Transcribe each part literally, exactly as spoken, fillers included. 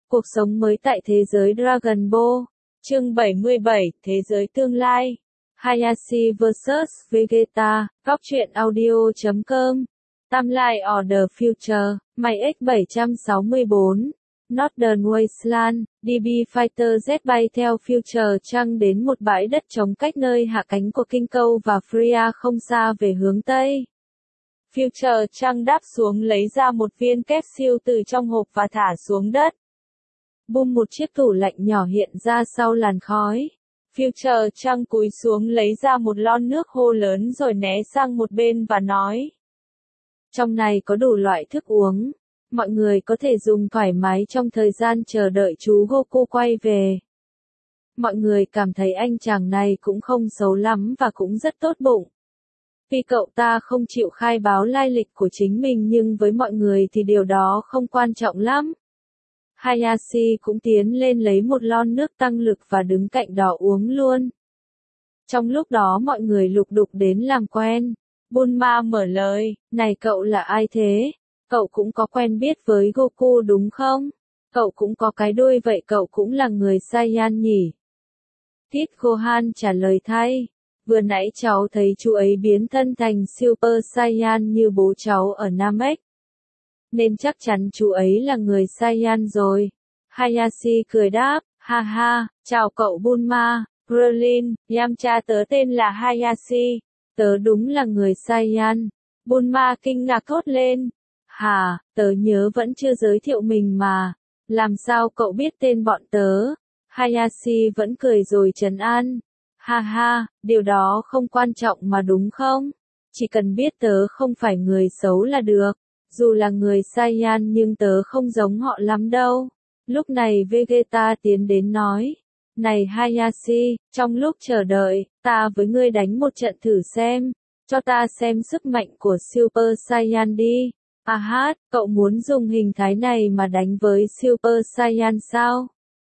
Cuộc sống mới tại thế giới Dragon Ball. Chương bảy mươi bảy, Thế giới tương lai. Hayashi versus. Vegeta. Góc truyện audio chấm com. Timeline Order Future. My X bảy sáu bốn. Northern Wasteland. đê bê Fighter Z bay theo Future Trăng đến một bãi đất trống cách nơi hạ cánh của Kinh Câu và Freya không xa về hướng Tây. Future Trăng đáp xuống lấy ra một viên capsule từ trong hộp và thả xuống đất. Bum, một chiếc tủ lạnh nhỏ hiện ra sau làn khói. Future Trăng cúi xuống lấy ra một lon nước hô lớn rồi né sang một bên và nói. Trong này có đủ loại thức uống. Mọi người có thể dùng thoải mái trong thời gian chờ đợi chú Goku quay về. Mọi người cảm thấy anh chàng này cũng không xấu lắm và cũng rất tốt bụng. Vì cậu ta không chịu khai báo lai lịch của chính mình nhưng với mọi người thì điều đó không quan trọng lắm. Hayashi cũng tiến lên lấy một lon nước tăng lực và đứng cạnh đó uống luôn. Trong lúc đó mọi người lục đục đến làm quen. Bulma mở lời, này cậu là ai thế? Cậu cũng có quen biết với Goku đúng không? Cậu cũng có cái đuôi vậy cậu cũng là người Saiyan nhỉ? Kid Gohan trả lời thay. Vừa nãy cháu thấy chú ấy biến thân thành Super Saiyan như bố cháu ở Namek. Nên chắc chắn chú ấy là người Saiyan rồi. Hayashi cười đáp, ha ha, chào cậu Bulma, Krillin, Yamcha, tớ tên là Hayashi, tớ đúng là người Saiyan. Bulma kinh ngạc thốt lên, hả, tớ nhớ vẫn chưa giới thiệu mình mà, làm sao cậu biết tên bọn tớ? Hayashi vẫn cười rồi trấn an, ha ha, điều đó không quan trọng mà đúng không? Chỉ cần biết tớ không phải người xấu là được. Dù là người Saiyan nhưng tớ không giống họ lắm đâu. Lúc này Vegeta tiến đến nói. Này Hayashi, trong lúc chờ đợi, ta với ngươi đánh một trận thử xem. Cho ta xem sức mạnh của Super Saiyan đi. À hát, cậu muốn dùng hình thái này mà đánh với Super Saiyan sao?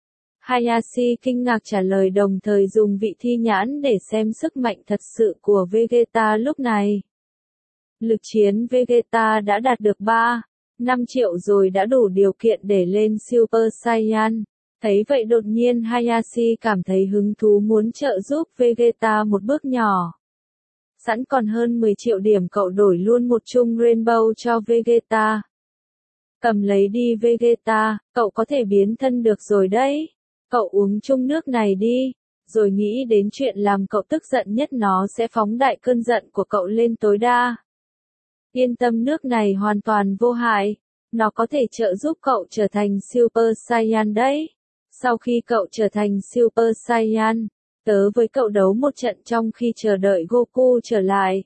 Hayashi kinh ngạc trả lời đồng thời dùng vị thi nhãn để xem sức mạnh thật sự của Vegeta lúc này. Lực chiến Vegeta đã đạt được ba, năm triệu rồi đã đủ điều kiện để lên Super Saiyan. Thấy vậy đột nhiên Hayashi cảm thấy hứng thú muốn trợ giúp Vegeta một bước nhỏ. Sẵn còn hơn mười triệu điểm cậu đổi luôn một chung Rainbow cho Vegeta. Cầm lấy đi Vegeta, cậu có thể biến thân được rồi đấy. Cậu uống chung nước này đi, rồi nghĩ đến chuyện làm cậu tức giận nhất nó sẽ phóng đại cơn giận của cậu lên tối đa. Yên tâm, nước này hoàn toàn vô hại, nó có thể trợ giúp cậu trở thành Super Saiyan đấy. Sau khi cậu trở thành Super Saiyan, tớ với cậu đấu một trận trong khi chờ đợi Goku trở lại.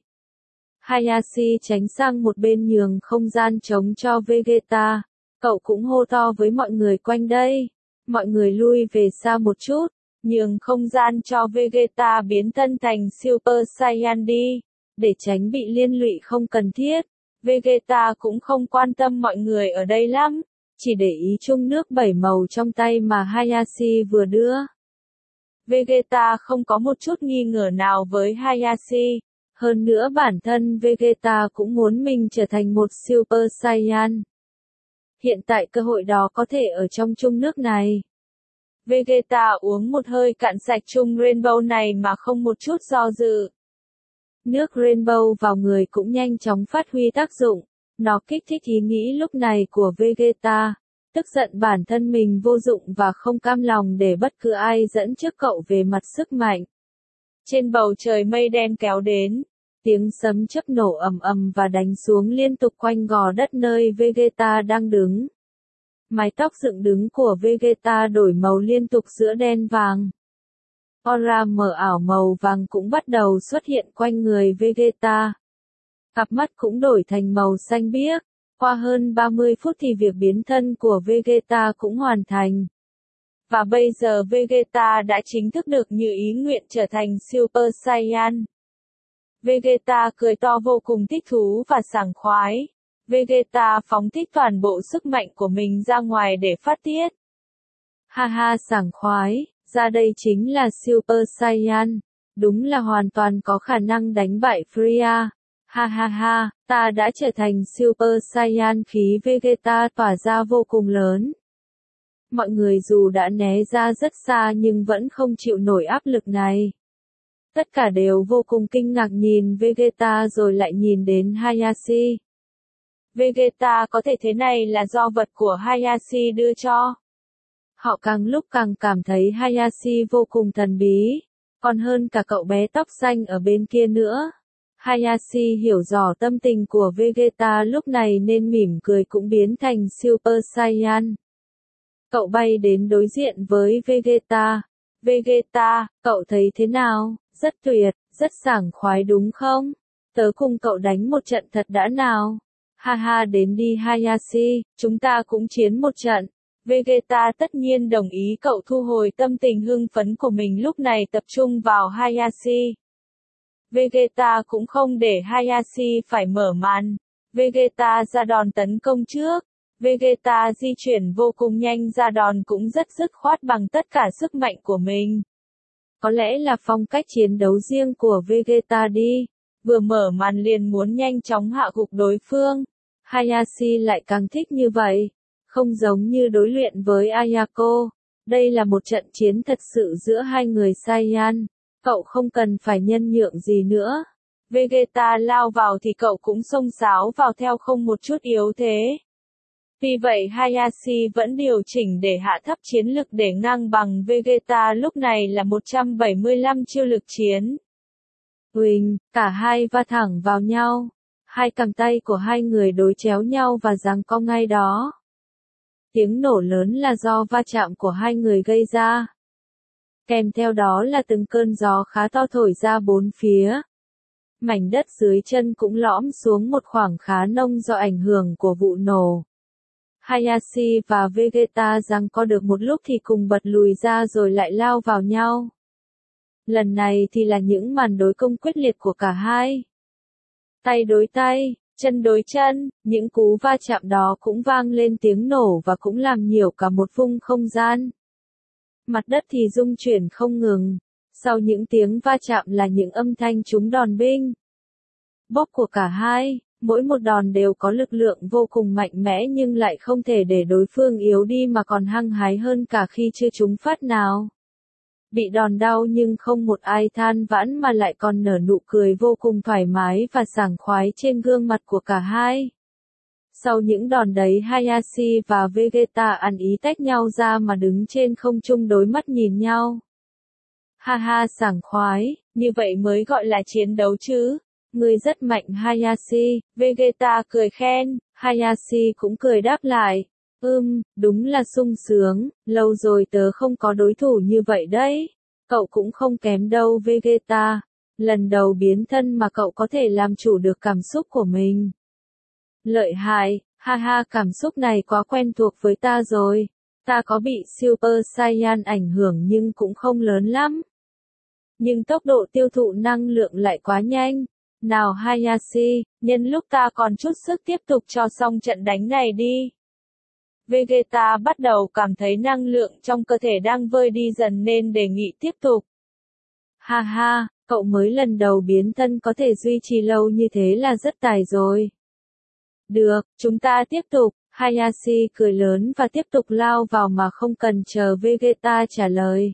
Hayashi tránh sang một bên nhường không gian trống cho Vegeta, cậu cũng hô to với mọi người quanh đây. Mọi người lui về xa một chút, nhường không gian cho Vegeta biến thân thành Super Saiyan đi. Để tránh bị liên lụy không cần thiết, Vegeta cũng không quan tâm mọi người ở đây lắm, chỉ để ý chung nước bảy màu trong tay mà Hayashi vừa đưa. Vegeta không có một chút nghi ngờ nào với Hayashi, hơn nữa bản thân Vegeta cũng muốn mình trở thành một Super Saiyan. Hiện tại cơ hội đó có thể ở trong chung nước này. Vegeta uống một hơi cạn sạch chung Rainbow này mà không một chút do dự. Nước Rainbow vào người cũng nhanh chóng phát huy tác dụng, nó kích thích ý nghĩ lúc này của Vegeta, tức giận bản thân mình vô dụng và không cam lòng để bất cứ ai dẫn trước cậu về mặt sức mạnh. Trên bầu trời mây đen kéo đến, tiếng sấm chớp nổ ầm ầm và đánh xuống liên tục quanh gò đất nơi Vegeta đang đứng. Mái tóc dựng đứng của Vegeta đổi màu liên tục giữa đen vàng. Aura mờ ảo màu vàng cũng bắt đầu xuất hiện quanh người Vegeta. Cặp mắt cũng đổi thành màu xanh biếc. Qua hơn ba mươi phút thì việc biến thân của Vegeta cũng hoàn thành. Và bây giờ Vegeta đã chính thức được như ý nguyện trở thành Super Saiyan. Vegeta cười to vô cùng thích thú và sảng khoái. Vegeta phóng thích toàn bộ sức mạnh của mình ra ngoài để phát tiết. Ha ha, sảng khoái. Ra đây chính là Super Saiyan, đúng là hoàn toàn có khả năng đánh bại Freya. Ha ha ha, ta đã trở thành Super Saiyan, khí Vegeta tỏa ra vô cùng lớn. Mọi người dù đã né ra rất xa nhưng vẫn không chịu nổi áp lực này. Tất cả đều vô cùng kinh ngạc nhìn Vegeta rồi lại nhìn đến Hayashi. Vegeta có thể thế này là do vật của Hayashi đưa cho. Họ càng lúc càng cảm thấy Hayashi vô cùng thần bí, còn hơn cả cậu bé tóc xanh ở bên kia nữa. Hayashi hiểu rõ tâm tình của Vegeta lúc này nên mỉm cười cũng biến thành Super Saiyan. Cậu bay đến đối diện với Vegeta. Vegeta, cậu thấy thế nào? Rất tuyệt, rất sảng khoái đúng không? Tớ cùng cậu đánh một trận thật đã nào? Ha ha, đến đi Hayashi, chúng ta cũng chiến một trận. Vegeta tất nhiên đồng ý, cậu thu hồi tâm tình hưng phấn của mình lúc này tập trung vào Hayashi. Vegeta cũng không để Hayashi phải mở màn. Vegeta ra đòn tấn công trước. Vegeta di chuyển vô cùng nhanh, ra đòn cũng rất dứt khoát bằng tất cả sức mạnh của mình. Có lẽ là phong cách chiến đấu riêng của Vegeta đi. Vừa mở màn liền muốn nhanh chóng hạ gục đối phương. Hayashi lại càng thích như vậy. Không giống như đối luyện với Ayako. Đây là một trận chiến thật sự giữa hai người Saiyan. Cậu không cần phải nhân nhượng gì nữa. Vegeta lao vào thì cậu cũng xông xáo vào theo không một chút yếu thế. Vì vậy Hayashi vẫn điều chỉnh để hạ thấp chiến lực để ngang bằng Vegeta lúc này là một trăm bảy mươi lăm chiêu lực chiến. Uỳnh, cả hai va thẳng vào nhau. Hai cẳng tay của hai người đối chéo nhau và giằng co ngay đó. Tiếng nổ lớn là do va chạm của hai người gây ra. Kèm theo đó là từng cơn gió khá to thổi ra bốn phía. Mảnh đất dưới chân cũng lõm xuống một khoảng khá nông do ảnh hưởng của vụ nổ. Hayashi và Vegeta giằng co được một lúc thì cùng bật lùi ra rồi lại lao vào nhau. Lần này thì là những màn đối công quyết liệt của cả hai. Tay đối tay, chân đối chân, những cú va chạm đó cũng vang lên tiếng nổ và cũng làm nhiễu cả một vùng không gian. Mặt đất thì rung chuyển không ngừng. Sau những tiếng va chạm là những âm thanh trúng đòn binh. Bóp của cả hai, mỗi một đòn đều có lực lượng vô cùng mạnh mẽ nhưng lại không thể để đối phương yếu đi mà còn hăng hái hơn cả khi chưa trúng phát nào. Bị đòn đau nhưng không một ai than vãn mà lại còn nở nụ cười vô cùng thoải mái và sảng khoái trên gương mặt của cả hai. Sau những đòn đấy Hayashi và Vegeta ăn ý tách nhau ra mà đứng trên không trung đối mắt nhìn nhau. Ha ha, sảng khoái, như vậy mới gọi là chiến đấu chứ. Ngươi rất mạnh Hayashi, Vegeta cười khen, Hayashi cũng cười đáp lại. Ừm, đúng là sung sướng, lâu rồi tớ không có đối thủ như vậy đấy. Cậu cũng không kém đâu Vegeta. Lần đầu biến thân mà cậu có thể làm chủ được cảm xúc của mình. Lợi hại, ha ha, cảm xúc này quá quen thuộc với ta rồi. Ta có bị Super Saiyan ảnh hưởng nhưng cũng không lớn lắm. Nhưng tốc độ tiêu thụ năng lượng lại quá nhanh. Nào Hayashi, nhân lúc ta còn chút sức tiếp tục cho xong trận đánh này đi. Vegeta bắt đầu cảm thấy năng lượng trong cơ thể đang vơi đi dần nên đề nghị tiếp tục. Ha ha, cậu mới lần đầu biến thân có thể duy trì lâu như thế là rất tài rồi. Được, chúng ta tiếp tục. Hayashi cười lớn và tiếp tục lao vào mà không cần chờ Vegeta trả lời.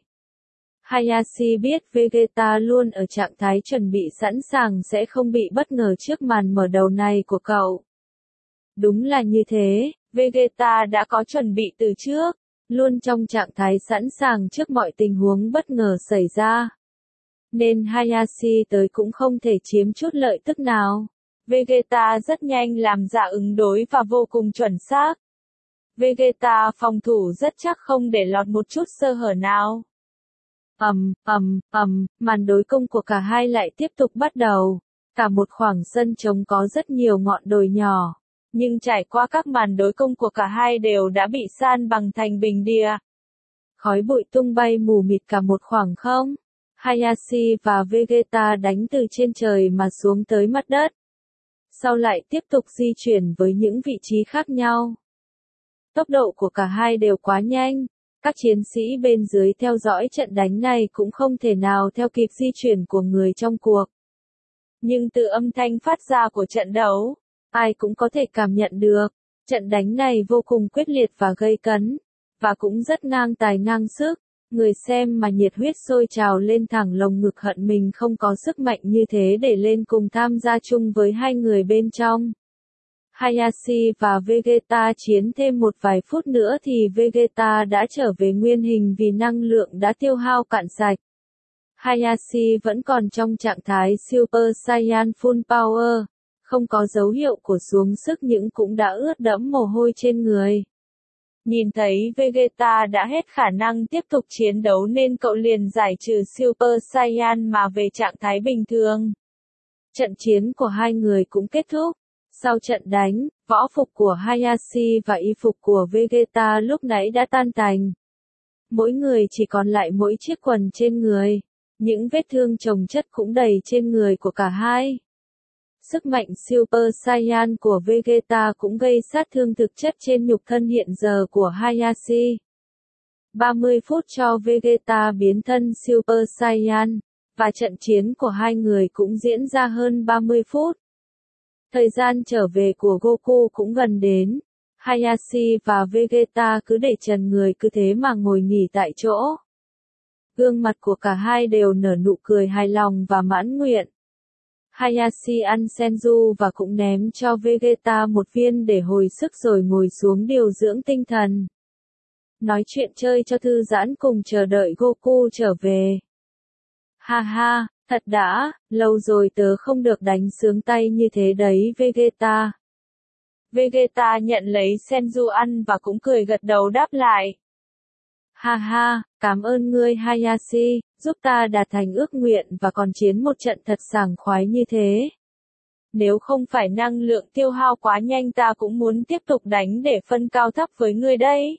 Hayashi biết Vegeta luôn ở trạng thái chuẩn bị sẵn sàng sẽ không bị bất ngờ trước màn mở đầu này của cậu. Đúng là như thế, Vegeta đã có chuẩn bị từ trước, luôn trong trạng thái sẵn sàng trước mọi tình huống bất ngờ xảy ra. Nên Hayashi tới cũng không thể chiếm chút lợi tức nào. Vegeta rất nhanh làm ra ứng đối và vô cùng chuẩn xác. Vegeta phòng thủ rất chắc không để lọt một chút sơ hở nào. Ầm, ầm, ầm, màn đối công của cả hai lại tiếp tục bắt đầu. Cả một khoảng sân trống có rất nhiều ngọn đồi nhỏ. Nhưng trải qua các màn đối công của cả hai đều đã bị san bằng thành bình địa. Khói bụi tung bay mù mịt cả một khoảng không. Hayashi và Vegeta đánh từ trên trời mà xuống tới mặt đất. Sau lại tiếp tục di chuyển với những vị trí khác nhau. Tốc độ của cả hai đều quá nhanh. Các chiến sĩ bên dưới theo dõi trận đánh này cũng không thể nào theo kịp di chuyển của người trong cuộc. Nhưng từ âm thanh phát ra của trận đấu, ai cũng có thể cảm nhận được, trận đánh này vô cùng quyết liệt và gây cấn. và cũng rất ngang tài ngang sức. Người xem mà nhiệt huyết sôi trào lên thẳng lồng ngực hận mình không có sức mạnh như thế để lên cùng tham gia chung với hai người bên trong. Hayashi và Vegeta chiến thêm một vài phút nữa thì Vegeta đã trở về nguyên hình vì năng lượng đã tiêu hao cạn sạch. Hayashi vẫn còn trong trạng thái Super Saiyan Full Power, không có dấu hiệu của xuống sức nhưng cũng đã ướt đẫm mồ hôi trên người. Nhìn thấy Vegeta đã hết khả năng tiếp tục chiến đấu nên cậu liền giải trừ Super Saiyan mà về trạng thái bình thường. Trận chiến của hai người cũng kết thúc. Sau trận đánh, võ phục của Hayashi và y phục của Vegeta lúc nãy đã tan tành. Mỗi người chỉ còn lại mỗi chiếc quần trên người. Những vết thương chồng chất cũng đầy trên người của cả hai. Sức mạnh Super Saiyan của Vegeta cũng gây sát thương thực chất trên nhục thân hiện giờ của Hayashi. ba mươi phút cho Vegeta biến thân Super Saiyan, và trận chiến của hai người cũng diễn ra hơn ba mươi phút. Thời gian trở về của Goku cũng gần đến. Hayashi và Vegeta cứ để trần người cứ thế mà ngồi nghỉ tại chỗ. Gương mặt của cả hai đều nở nụ cười hài lòng và mãn nguyện. Hayashi ăn senju và cũng ném cho Vegeta một viên để hồi sức rồi ngồi xuống điều dưỡng tinh thần. Nói chuyện chơi cho thư giãn cùng chờ đợi Goku trở về. Ha ha, thật đã, lâu rồi tớ không được đánh sướng tay như thế đấy Vegeta. Vegeta nhận lấy senju ăn và cũng cười gật đầu đáp lại. Ha ha, cảm ơn ngươi Hayashi, giúp ta đạt thành ước nguyện và còn chiến một trận thật sảng khoái như thế. Nếu không phải năng lượng tiêu hao quá nhanh ta cũng muốn tiếp tục đánh để phân cao thấp với ngươi đây.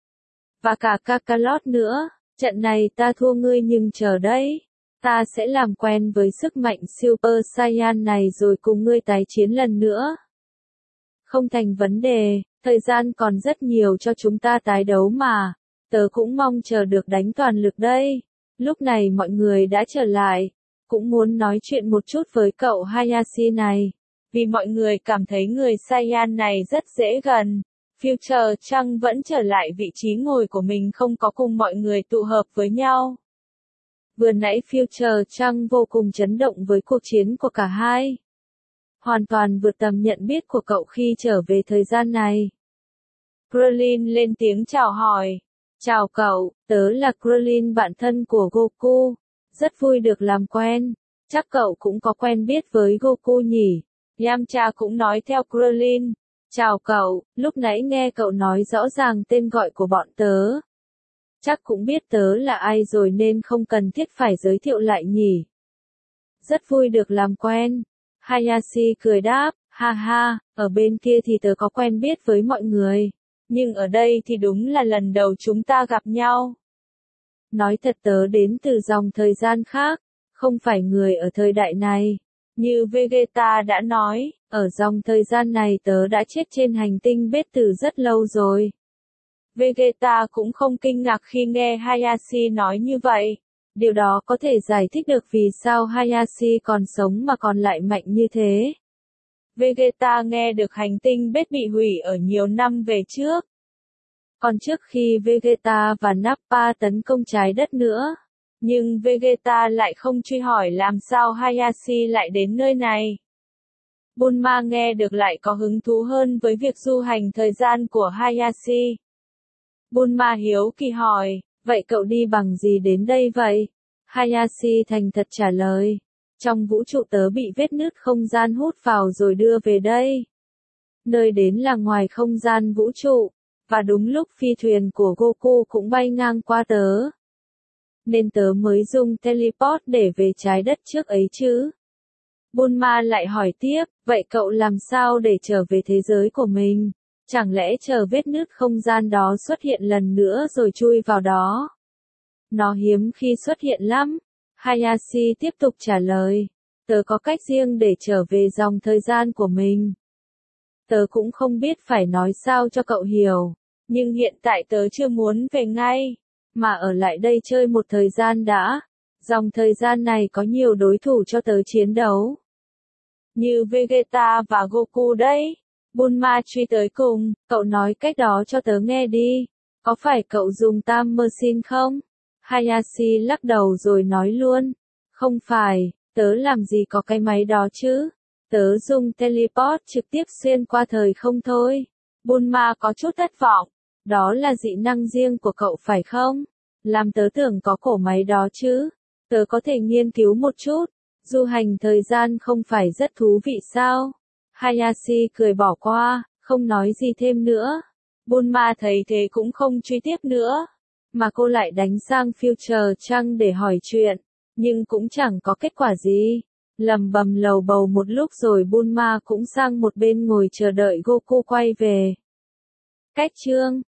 Và cả Kakarot nữa, trận này ta thua ngươi nhưng chờ đấy. Ta sẽ làm quen với sức mạnh Super Saiyan này rồi cùng ngươi tái chiến lần nữa. Không thành vấn đề, thời gian còn rất nhiều cho chúng ta tái đấu mà. Tớ cũng mong chờ được đánh toàn lực đây. Lúc này mọi người đã trở lại. Cũng muốn nói chuyện một chút với cậu Hayashi này. Vì mọi người cảm thấy người Saiyan này rất dễ gần. Future Trunks vẫn trở lại vị trí ngồi của mình không có cùng mọi người tụ hợp với nhau. Vừa nãy Future Trunks vô cùng chấn động với cuộc chiến của cả hai. Hoàn toàn vượt tầm nhận biết của cậu khi trở về thời gian này. Krillin lên tiếng chào hỏi. Chào cậu, tớ là Krillin bạn thân của Goku. Rất vui được làm quen. Chắc cậu cũng có quen biết với Goku nhỉ? Yamcha cũng nói theo Krillin. Chào cậu, lúc nãy nghe cậu nói rõ ràng tên gọi của bọn tớ. Chắc cũng biết tớ là ai rồi nên không cần thiết phải giới thiệu lại nhỉ. Rất vui được làm quen. Hayashi cười đáp, ha ha, ở bên kia thì tớ có quen biết với mọi người. Nhưng ở đây thì đúng là lần đầu chúng ta gặp nhau. Nói thật tớ đến từ dòng thời gian khác, không phải người ở thời đại này. Như Vegeta đã nói, ở dòng thời gian này tớ đã chết trên hành tinh Bết từ rất lâu rồi. Vegeta cũng không kinh ngạc khi nghe Hayashi nói như vậy. Điều đó có thể giải thích được vì sao Hayashi còn sống mà còn lại mạnh như thế. Vegeta nghe được hành tinh Bết bị hủy ở nhiều năm về trước. Còn trước khi Vegeta và Nappa tấn công trái đất nữa. Nhưng Vegeta lại không truy hỏi làm sao Hayashi lại đến nơi này. Bulma nghe được lại có hứng thú hơn với việc du hành thời gian của Hayashi. Bulma hiếu kỳ hỏi, vậy cậu đi bằng gì đến đây vậy? Hayashi thành thật trả lời, trong vũ trụ tớ bị vết nứt không gian hút vào rồi đưa về đây. Nơi đến là ngoài không gian vũ trụ, và đúng lúc phi thuyền của Goku cũng bay ngang qua tớ. Nên tớ mới dùng teleport để về trái đất trước ấy chứ. Bulma lại hỏi tiếp, vậy cậu làm sao để trở về thế giới của mình? Chẳng lẽ chờ vết nứt không gian đó xuất hiện lần nữa rồi chui vào đó? Nó hiếm khi xuất hiện lắm. Hayashi tiếp tục trả lời, tớ có cách riêng để trở về dòng thời gian của mình. Tớ cũng không biết phải nói sao cho cậu hiểu, nhưng hiện tại tớ chưa muốn về ngay, mà ở lại đây chơi một thời gian đã. Dòng thời gian này có nhiều đối thủ cho tớ chiến đấu. Như Vegeta và Goku đấy. Bulma truy tới cùng, cậu nói cách đó cho tớ nghe đi. Có phải cậu dùng Time Machine không? Hayashi lắc đầu rồi nói luôn. Không phải, tớ làm gì có cái máy đó chứ. Tớ dùng teleport trực tiếp xuyên qua thời không thôi. Bulma có chút thất vọng. Đó là dị năng riêng của cậu phải không? Làm tớ tưởng có cổ máy đó chứ. Tớ có thể nghiên cứu một chút. Du hành thời gian không phải rất thú vị sao? Hayashi cười bỏ qua, không nói gì thêm nữa. Bulma thấy thế cũng không truy tiếp nữa. Mà cô lại đánh sang Future Trăng để hỏi chuyện. Nhưng cũng chẳng có kết quả gì. Lầm bầm lầu bầu một lúc rồi Bulma cũng sang một bên ngồi chờ đợi Goku quay về. Cách chương